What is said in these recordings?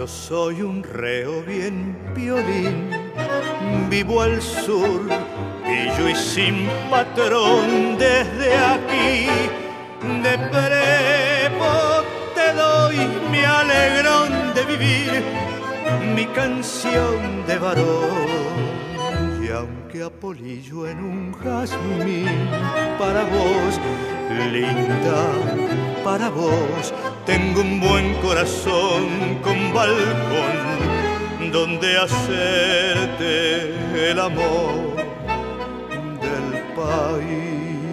soy un reo bien violín, vivo al sur, pillo y sin patrón desde aquí. De prepo te doy mi alegrón de vivir, mi canción de varón. Y aunque apolillo en un jazmín, para vos, linda, para vos, tengo un buen corazón con balcón donde hacerte el amor del país.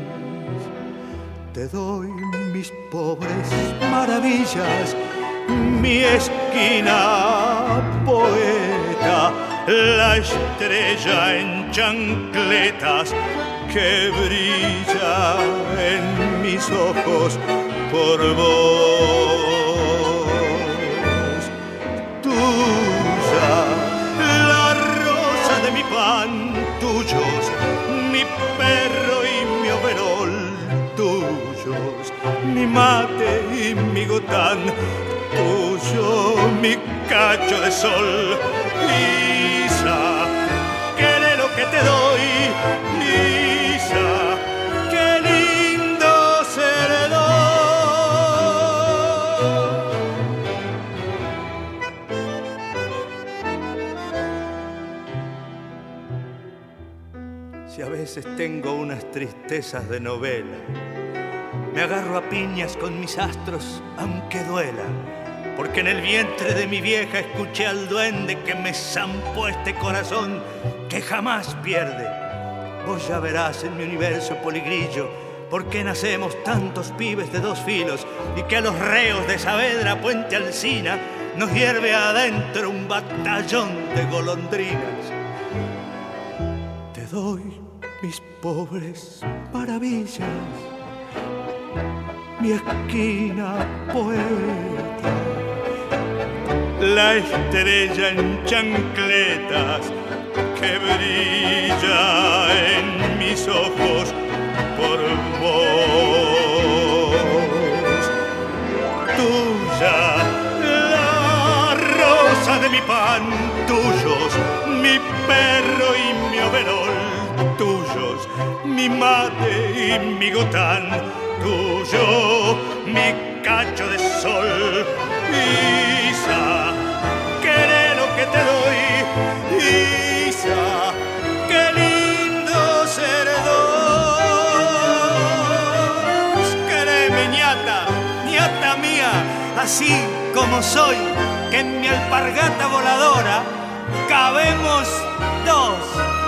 Te doy mis pobres maravillas, mi esquina poeta, la estrella en chancletas que brilla en mis ojos por vos. Tuya, la rosa de mi pan, tuyos, mi perro y mi overol, tuyos, mi mate y mi gotán, tuyo, mi cacho de sol. Lisa, queré lo que te doy, Lisa, qué lindo ser dos. Si a veces tengo unas tristezas de novela, me agarro a piñas con mis astros aunque duela, porque en el vientre de mi vieja escuché al duende que me zampó este corazón que jamás pierde. Vos ya verás en mi universo poligrillo por qué nacemos tantos pibes de dos filos y que a los reos de Saavedra, Puente Alsina, nos hierve adentro un batallón de golondrinas. Te doy mis pobres maravillas, mi esquina poeta, la estrella en chancletas que brilla en mis ojos por vos. Tuya, la rosa de mi pan, tuyos, mi perro y mi overol, tuyos, mi mate y mi gotán, tuyo, mi cacho de sol. Isa, queré lo que te doy, Isa, qué lindo ser dos. Quereme, ñata, ñata mía, así como soy, que en mi alpargata voladora cabemos dos.